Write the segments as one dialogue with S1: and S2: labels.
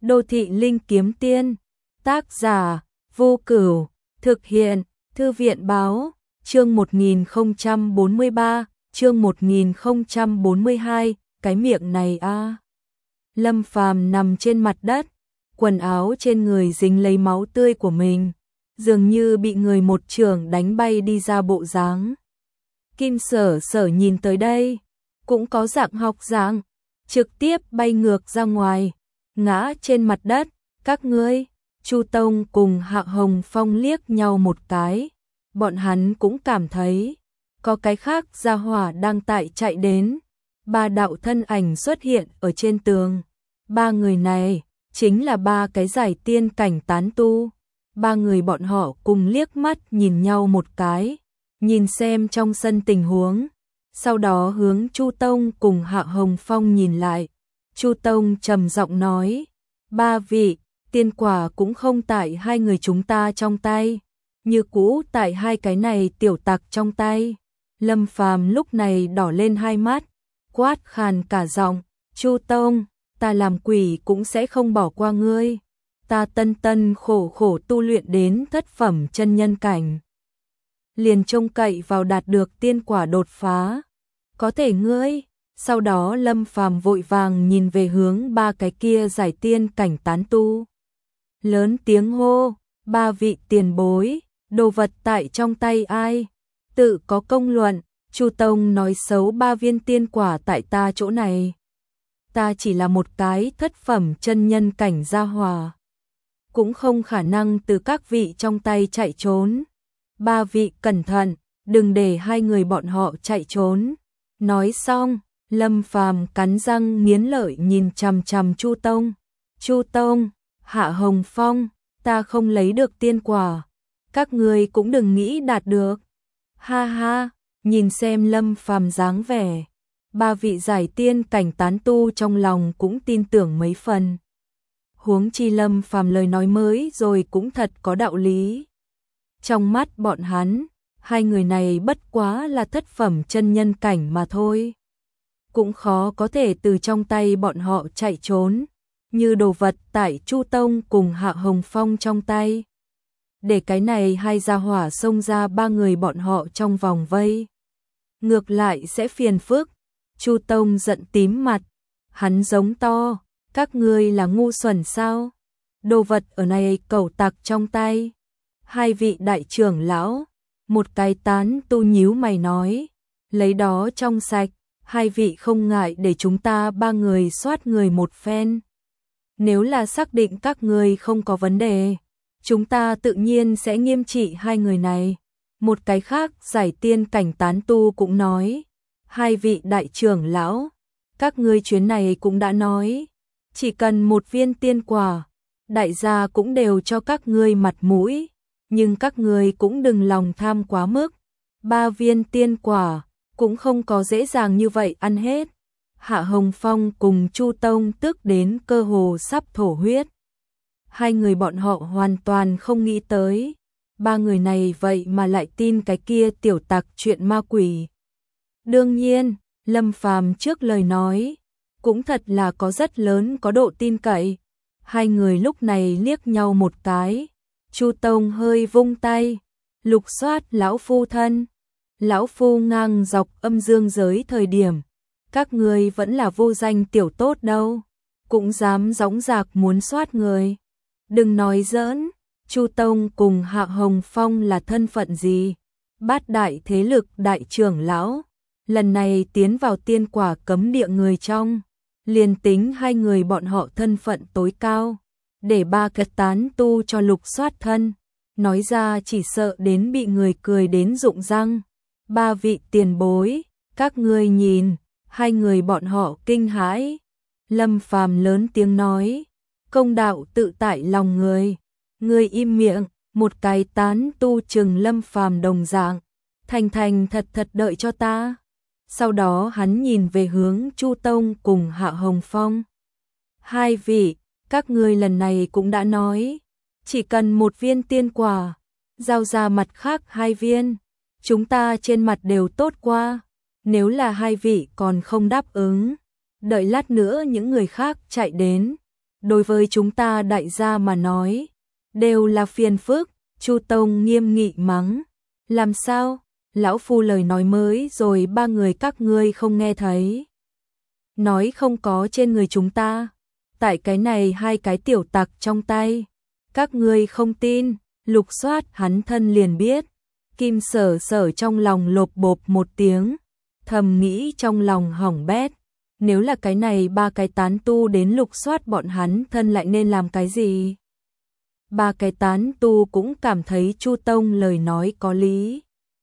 S1: Đô thị linh kiếm tiên, tác giả, Vô Cửu, thực hiện, Thư viện báo, chương 1043, chương 1042, cái miệng này a. Lâm Phàm nằm trên mặt đất, quần áo trên người dính lấy máu tươi của mình, dường như bị người một chưởng đánh bay đi ra bộ dáng. Kim Sở Sở nhìn tới đây, cũng có dạng học dạng, trực tiếp bay ngược ra ngoài, ngã trên mặt đất. Các ngươi, Chu Tông cùng Hạ Hồng Phong liếc nhau một cái, bọn hắn cũng cảm thấy có cái khác gia hỏa đang chạy đến. Ba đạo thân ảnh xuất hiện ở trên tường. Ba người này chính là ba cái giải tiên cảnh tán tu. Ba người bọn họ cùng liếc mắt nhìn nhau một cái, nhìn xem trong sân tình huống, sau đó hướng Chu Tông cùng Hạ Hồng Phong nhìn lại. Chu Tông trầm giọng nói, ba vị, tiên quả cũng không tại hai người chúng ta trong tay, như cũ tại hai cái này tiểu tặc trong tay. Lâm Phàm lúc này đỏ lên hai mắt, quát khàn cả giọng, Chu Tông, ta làm quỷ cũng sẽ không bỏ qua ngươi. Ta tân khổ khổ tu luyện đến thất phẩm chân nhân cảnh, liền trông cậy vào đạt được tiên quả đột phá. Có thể ngươi. Sau đó Lâm Phàm vội vàng nhìn về hướng ba cái kia giải tiên cảnh tán tu, lớn tiếng hô, ba vị tiền bối, đồ vật tại trong tay ai? Tự có công luận. Chu Tông nói xấu ba viên tiên quả tại ta chỗ này. Ta chỉ là một cái thất phẩm chân nhân cảnh gia hòa, cũng không khả năng từ các vị trong tay chạy trốn. Ba vị cẩn thận, đừng để hai người bọn họ chạy trốn. Nói xong, Lâm Phàm cắn răng nghiến lợi nhìn chằm chằm Chu Tông. Chu Tông, Hạ Hồng Phong, ta không lấy được tiên quả, các ngươi cũng đừng nghĩ đạt được. Ha ha, nhìn xem Lâm Phàm dáng vẻ, ba vị giải tiên cảnh tán tu trong lòng cũng tin tưởng mấy phần. Huống chi Lâm Phàm lời nói mới rồi cũng thật có đạo lý. Trong mắt bọn hắn, hai người này bất quá là thất phẩm chân nhân cảnh mà thôi, cũng khó có thể từ trong tay bọn họ chạy trốn, như đồ vật tại Chu Tông cùng Hạ Hồng Phong trong tay. Để cái này hai gia hỏa xông ra ba người bọn họ trong vòng vây, ngược lại sẽ phiền phức. Chu Tông giận tím mặt, hắn giống to, các ngươi là ngu xuẩn sao? Đồ vật ở này cẩu tặc trong tay. Hai vị đại trưởng lão, một cái tán tu nhíu mày nói, lấy đó trong sạch, hai vị không ngại để chúng ta ba người soát người một phen. Nếu là xác định các ngươi không có vấn đề, chúng ta tự nhiên sẽ nghiêm trị hai người này. Một cái khác giải tiên cảnh tán tu cũng nói, hai vị đại trưởng lão, các ngươi chuyến này cũng đã nói, chỉ cần một viên tiên quả, đại gia cũng đều cho các ngươi mặt mũi, nhưng các ngươi cũng đừng lòng tham quá mức. Ba viên tiên quả cũng không có dễ dàng như vậy ăn hết. Hạ Hồng Phong cùng Chu Tông tức đến cơ hồ sắp thổ huyết. Hai người bọn họ hoàn toàn không nghĩ tới, ba người này vậy mà lại tin cái kia tiểu tặc chuyện ma quỷ. Đương nhiên, Lâm Phàm trước lời nói cũng thật là có rất lớn có độ tin cậy. Hai người lúc này liếc nhau một cái, Chu Tông hơi vung tay, lục soát lão phu thân. Lão phu ngang dọc âm dương giới thời điểm, các ngươi vẫn là vô danh tiểu tốt đâu, cũng dám dõng dạc muốn soát người. Đừng nói giỡn, Chu Tông cùng Hạ Hồng Phong là thân phận gì? Bát đại thế lực đại trưởng lão, lần này tiến vào tiên quả cấm địa người trong, liền tính hai người bọn họ thân phận tối cao, để ba cái tán tu cho lục soát thân, nói ra chỉ sợ đến bị người cười đến rụng răng. Ba vị tiền bối, các ngươi nhìn, hai người bọn họ kinh hãi. Lâm Phàm lớn tiếng nói, công đạo tự tại lòng người, ngươi im miệng. Một cái tán tu chừng Lâm Phàm đồng dạng, thành thật thật đợi cho ta. Sau đó hắn nhìn về hướng Chu Tông cùng Hạ Hồng Phong. Hai vị, các ngươi lần này cũng đã nói, chỉ cần một viên tiên quả, giao ra mặt khác hai viên, chúng ta trên mặt đều tốt qua. Nếu là hai vị còn không đáp ứng, đợi lát nữa những người khác chạy đến, đối với chúng ta đại gia mà nói, đều là phiền phức. Chu Tông nghiêm nghị mắng, làm sao? Lão phu lời nói mới rồi ba người các ngươi không nghe thấy. Nói không có trên người chúng ta, tại cái này hai cái tiểu tặc trong tay. Các ngươi không tin, lục soát hắn thân liền biết. Kim Sở Sở trong lòng lộp bộp một tiếng, thầm nghĩ trong lòng hỏng bét. Nếu là cái này ba cái tán tu đến lục soát bọn hắn thân lại nên làm cái gì? Ba cái tán tu cũng cảm thấy Chu Tông lời nói có lý.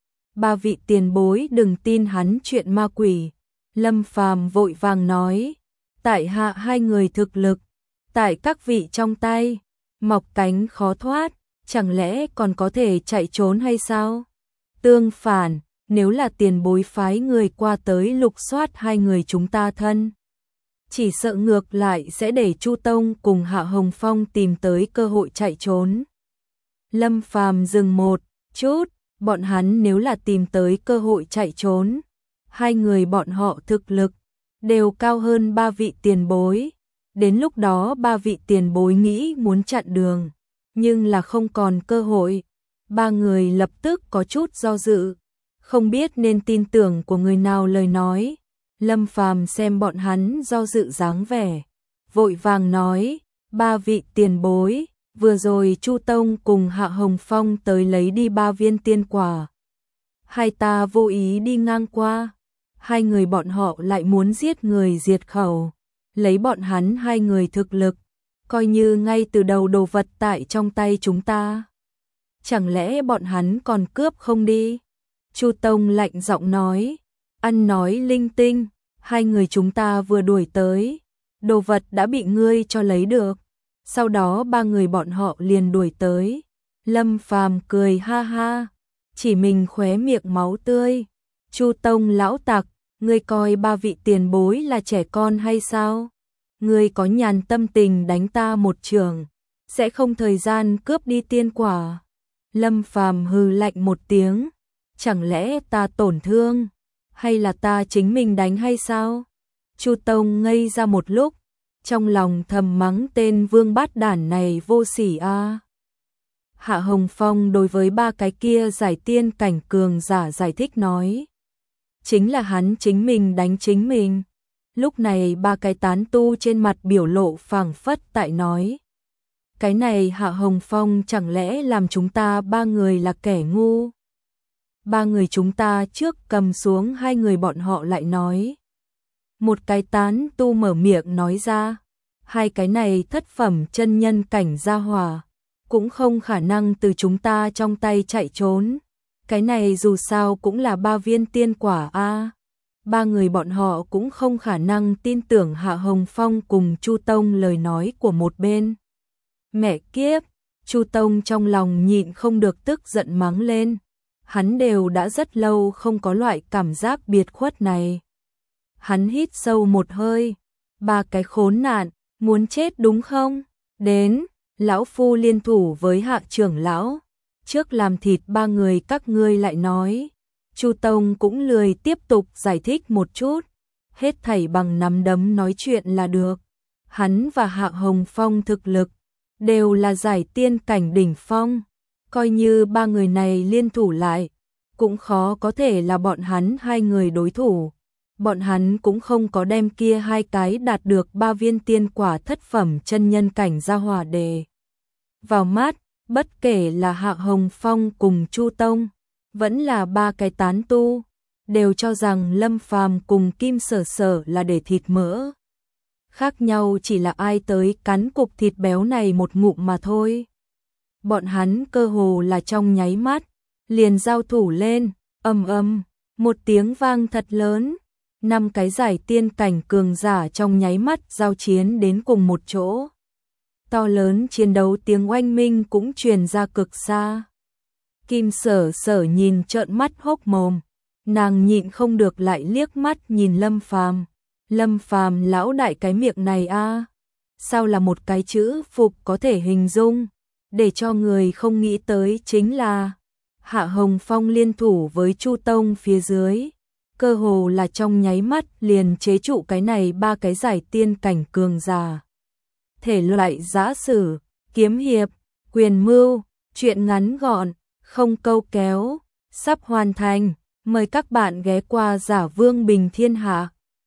S1: Ba vị tiền bối đừng tin hắn chuyện ma quỷ. Lâm Phàm vội vàng nói, tại hạ hai người thực lực, tại các vị trong tay, mọc cánh khó thoát, chẳng lẽ còn có thể chạy trốn hay sao? Tương phản, nếu là tiền bối phái người qua tới lục soát hai người chúng ta thân, chỉ sợ ngược lại sẽ để Chu Tông cùng Hạ Hồng Phong tìm tới cơ hội chạy trốn. Lâm Phàm dừng một chút, bọn hắn nếu là tìm tới cơ hội chạy trốn, hai người bọn họ thực lực đều cao hơn ba vị tiền bối. Đến lúc đó ba vị tiền bối nghĩ muốn chặn đường, nhưng là không còn cơ hội. Ba người lập tức có chút do dự, không biết nên tin tưởng của người nào lời nói. Lâm Phàm xem bọn hắn do dự dáng vẻ, vội vàng nói, ba vị tiền bối, vừa rồi Chu Tông cùng Hạ Hồng Phong tới lấy đi 3 viên tiên quả. Hai ta vô ý đi ngang qua, hai người bọn họ lại muốn giết người diệt khẩu, lấy bọn hắn hai người thực lực, coi như ngay từ đầu đồ vật tại trong tay chúng ta. Chẳng lẽ bọn hắn còn cướp không đi? Chu Tông lạnh giọng nói, ăn nói linh tinh, hai người chúng ta vừa đuổi tới, đồ vật đã bị ngươi cho lấy được. Sau đó ba người bọn họ liền đuổi tới. Lâm Phàm cười ha ha, chỉ mình khóe miệng máu tươi. Chu Tông lão tặc, ngươi coi ba vị tiền bối là trẻ con hay sao? Ngươi có nhàn tâm tình đánh ta một trường, sẽ không thời gian cướp đi tiên quả. Lâm Phàm hừ lạnh một tiếng, chẳng lẽ ta tổn thương, hay là ta chính mình đánh hay sao? Chu Tông ngây ra một lúc, trong lòng thầm mắng tên vương bát đản này vô sỉ a. Hạ Hồng Phong đối với ba cái kia giải tiên cảnh cường giả giải thích nói, chính là hắn chính mình đánh chính mình. Lúc này ba cái tán tu trên mặt biểu lộ phảng phất tại nói, cái này Hạ Hồng Phong chẳng lẽ làm chúng ta ba người là kẻ ngu? Ba người chúng ta trước cầm xuống hai người bọn họ lại nói. Một cái tán tu mở miệng nói ra, hai cái này thất phẩm chân nhân cảnh gia hỏa, cũng không khả năng từ chúng ta trong tay chạy trốn. Cái này dù sao cũng là 3 viên tiên quả a. Ba người bọn họ cũng không khả năng tin tưởng Hạ Hồng Phong cùng Chu Tông lời nói của một bên. Mẹ kiếp, Chu Tông trong lòng nhịn không được tức giận mắng lên. Hắn đều đã rất lâu không có loại cảm giác biệt khuất này. Hắn hít sâu một hơi, ba cái khốn nạn, muốn chết đúng không? Đến, lão phu liên thủ với Hạ trưởng lão, trước làm thịt ba người các ngươi lại nói. Chu Tông cũng lười tiếp tục giải thích một chút, hết thảy bằng nắm đấm nói chuyện là được. Hắn và Hạ Hồng Phong thực lực đều là giải tiên cảnh đỉnh phong, coi như ba người này liên thủ lại, cũng khó có thể là bọn hắn hai người đối thủ. Bọn hắn cũng không có đem kia hai cái đạt được 3 viên tiên quả thất phẩm chân nhân cảnh gia hỏa đề vào mắt, bất kể là Hạ Hồng Phong cùng Chu Tông, vẫn là ba cái tán tu, đều cho rằng Lâm Phàm cùng Kim Sở Sở là để thịt mỡ. Khác nhau chỉ là ai tới cắn cục thịt béo này một ngụm mà thôi. Bọn hắn cơ hồ là trong nháy mắt, liền giao thủ lên, ầm ầm, một tiếng vang thật lớn. 5 cái giải tiên cảnh cường giả trong nháy mắt giao chiến đến cùng một chỗ. To lớn chiến đấu tiếng oanh minh cũng truyền ra cực xa. Kim Sở Sở nhìn trợn mắt hốc mồm, nàng nhịn không được lại liếc mắt nhìn Lâm Phàm. Lâm Phàm lão đại cái miệng này a, sao là một cái chữ phục có thể hình dung, để cho người không nghĩ tới chính là Hạ Hồng Phong liên thủ với Chu Tông phía dưới, cơ hồ là trong nháy mắt liền chế trụ cái này ba cái giải tiên cảnh cường giả. thể loại giã sử, kiếm hiệp, quyền mưu, truyện ngắn gọn, không câu kéo, sắp hoàn thành. Mời các bạn ghé qua Giả Vương Bình Thiên Hạ.